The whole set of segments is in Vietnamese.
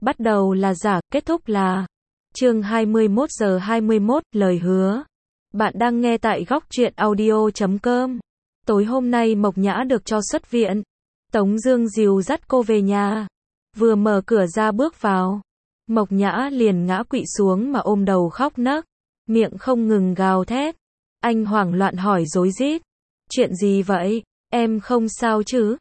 Bắt đầu là giả, kết thúc là chương 21 giờ 21, lời hứa. Bạn đang nghe tại góc truyện audio.com. Tối hôm nay Mộc Nhã được cho xuất viện. Tống Dương dìu dắt cô về nhà. Vừa mở cửa ra bước vào, Mộc Nhã liền ngã quỵ xuống mà ôm đầu khóc nấc, miệng không ngừng gào thét. Anh hoảng loạn hỏi rối rít, chuyện gì vậy? Em không sao chứ?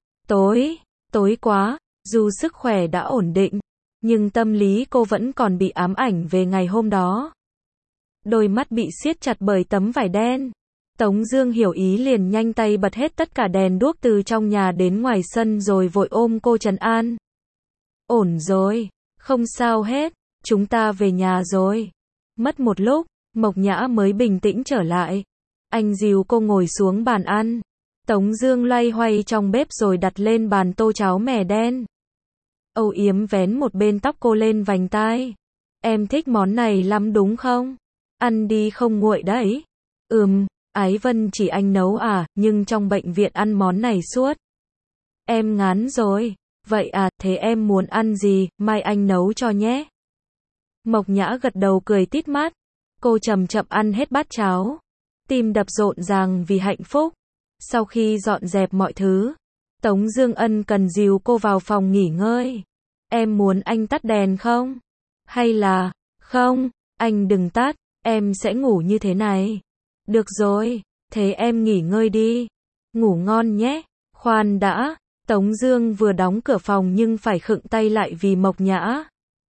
Tối quá. Dù sức khỏe đã ổn định, nhưng tâm lý cô vẫn còn bị ám ảnh về ngày hôm đó. Đôi mắt bị siết chặt bởi tấm vải đen. Tống Dương hiểu ý liền nhanh tay bật hết tất cả đèn đuốc từ trong nhà đến ngoài sân rồi vội ôm cô trấn an. Ổn rồi, không sao hết, chúng ta về nhà rồi. Mất một lúc, Mộc Nhã mới bình tĩnh trở lại. Anh dìu cô ngồi xuống bàn ăn. Tống Dương loay hoay trong bếp rồi đặt lên bàn tô cháo mè đen. Âu yếm vén một bên tóc cô lên vành tai. Em thích món này lắm đúng không? Ăn đi không nguội đấy. Ái Vân chỉ anh nấu à, nhưng trong bệnh viện ăn món này suốt. Em ngán rồi. Vậy à, thế em muốn ăn gì, mai anh nấu cho nhé. Mộc Nhã gật đầu cười tít mắt. Cô chậm chậm ăn hết bát cháo. Tim đập rộn ràng vì hạnh phúc. Sau khi dọn dẹp mọi thứ, Tống Dương ân cần dìu cô vào phòng nghỉ ngơi. Em muốn anh tắt đèn không? Hay là, không, anh đừng tắt, em sẽ ngủ như thế này. Được rồi, thế em nghỉ ngơi đi. Ngủ ngon nhé. Khoan đã, Tống Dương vừa đóng cửa phòng nhưng phải khựng tay lại vì Mộc Nhã.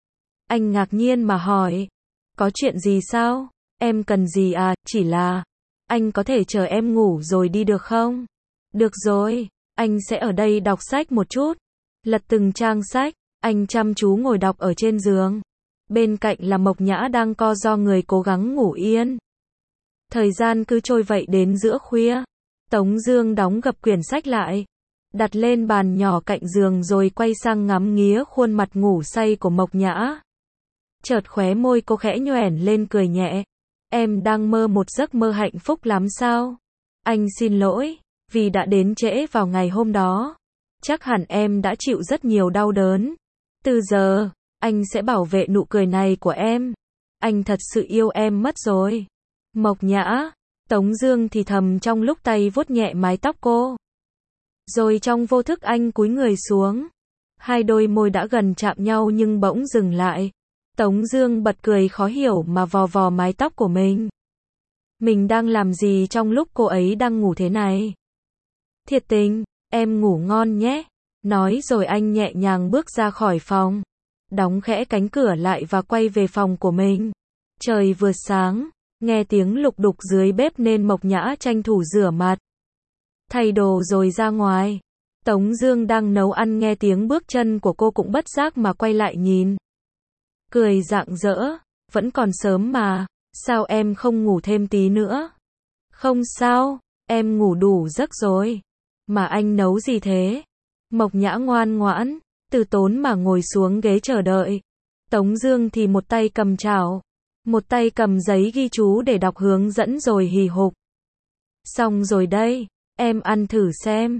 Anh ngạc nhiên mà hỏi, có chuyện gì sao? Em cần gì à, chỉ là, anh có thể chờ em ngủ rồi đi được không? Được rồi, anh sẽ ở đây đọc sách một chút. Lật từng trang sách, anh chăm chú ngồi đọc ở trên giường. Bên cạnh là Mộc Nhã đang co ro người cố gắng ngủ yên. Thời gian cứ trôi vậy đến giữa khuya. Tống Dương đóng gập quyển sách lại, đặt lên bàn nhỏ cạnh giường rồi quay sang ngắm nghía khuôn mặt ngủ say của Mộc Nhã. Chợt khóe môi cô khẽ nhoẻn lên cười nhẹ. Em đang mơ một giấc mơ hạnh phúc lắm sao? Anh xin lỗi, vì đã đến trễ vào ngày hôm đó. Chắc hẳn em đã chịu rất nhiều đau đớn. Từ giờ, anh sẽ bảo vệ nụ cười này của em. Anh thật sự yêu em mất rồi. Mộc Nhã, Tống Dương thì thầm trong lúc tay vuốt nhẹ mái tóc cô. Rồi trong vô thức anh cúi người xuống. Hai đôi môi đã gần chạm nhau nhưng bỗng dừng lại. Tống Dương bật cười khó hiểu mà vò vò mái tóc của mình. Mình đang làm gì trong lúc cô ấy đang ngủ thế này? Thiệt tình, em ngủ ngon nhé. Nói rồi anh nhẹ nhàng bước ra khỏi phòng, đóng khẽ cánh cửa lại và quay về phòng của mình. Trời vừa sáng, nghe tiếng lục đục dưới bếp nên Mộc Nhã tranh thủ rửa mặt, thay đồ rồi ra ngoài. Tống Dương đang nấu ăn nghe tiếng bước chân của cô cũng bất giác mà quay lại nhìn. Cười rạng rỡ, vẫn còn sớm mà, sao em không ngủ thêm tí nữa? Không sao, em ngủ đủ giấc rồi. Mà anh nấu gì thế? Mộc Nhã ngoan ngoãn, từ tốn mà ngồi xuống ghế chờ đợi. Tống Dương thì một tay cầm chảo, một tay cầm giấy ghi chú để đọc hướng dẫn rồi hì hục. Xong rồi đây, em ăn thử xem.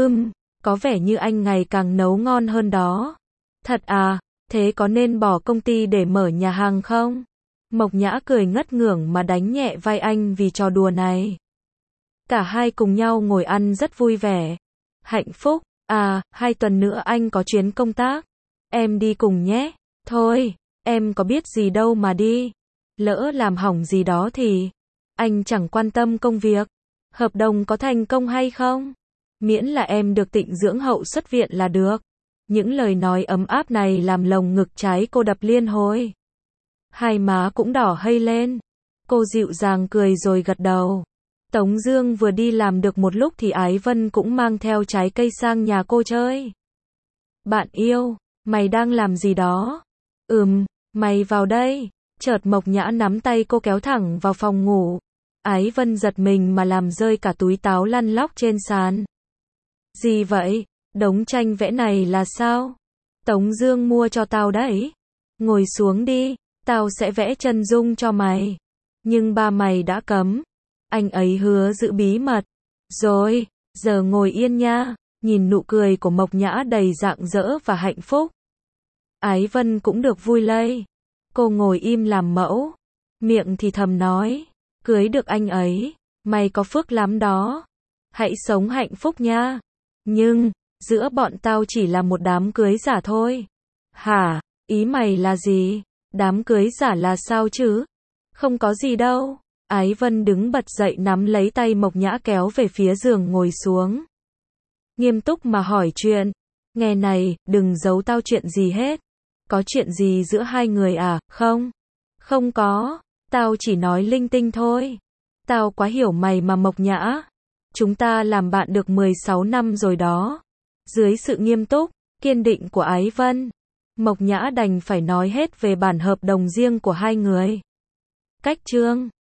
Có vẻ như anh ngày càng nấu ngon hơn đó. Thật à, thế có nên bỏ công ty để mở nhà hàng không? Mộc Nhã cười ngất ngưởng mà đánh nhẹ vai anh vì trò đùa này. Cả hai cùng nhau ngồi ăn rất vui vẻ. Hạnh phúc. À, 2 tuần nữa anh có chuyến công tác. Em đi cùng nhé. Thôi, em có biết gì đâu mà đi. Lỡ làm hỏng gì đó thì... Anh chẳng quan tâm công việc. Hợp đồng có thành công hay không. Miễn là em được tịnh dưỡng hậu xuất viện là được. Những lời nói ấm áp này làm lồng ngực trái cô đập liên hồi. Hai má cũng đỏ hây lên. Cô dịu dàng cười rồi gật đầu. Tống Dương vừa đi làm được một lúc thì Ái Vân cũng mang theo trái cây sang nhà cô chơi. Bạn yêu, mày đang làm gì đó? Mày vào đây. Chợt Mộc Nhã nắm tay cô kéo thẳng vào phòng ngủ. Ái Vân giật mình mà làm rơi cả túi táo lăn lóc trên sàn. Gì vậy? Đống tranh vẽ này là sao? Tống Dương mua cho tao đấy. Ngồi xuống đi, tao sẽ vẽ chân dung cho mày. Nhưng ba mày đã cấm. Anh ấy hứa giữ bí mật. Rồi, giờ ngồi yên nha. Nhìn nụ cười của Mộc Nhã đầy rạng rỡ và hạnh phúc. Ái Vân cũng được vui lây. Cô ngồi im làm mẫu, miệng thì thầm nói, cưới được anh ấy, mày có phước lắm đó. Hãy sống hạnh phúc nha. Nhưng, giữa bọn tao chỉ là một đám cưới giả thôi. Hả? Ý mày là gì? Đám cưới giả là sao chứ? Không có gì đâu. Ái Vân đứng bật dậy nắm lấy tay Mộc Nhã kéo về phía giường ngồi xuống. Nghiêm túc mà hỏi chuyện. Nghe này, đừng giấu tao chuyện gì hết. Có chuyện gì giữa hai người à? Không. Không có. Tao chỉ nói linh tinh thôi. Tao quá hiểu mày mà Mộc Nhã. Chúng ta làm bạn được 16 năm rồi đó. Dưới sự nghiêm túc, kiên định của Ái Vân, Mộc Nhã đành phải nói hết về bản hợp đồng riêng của hai người. Cách chương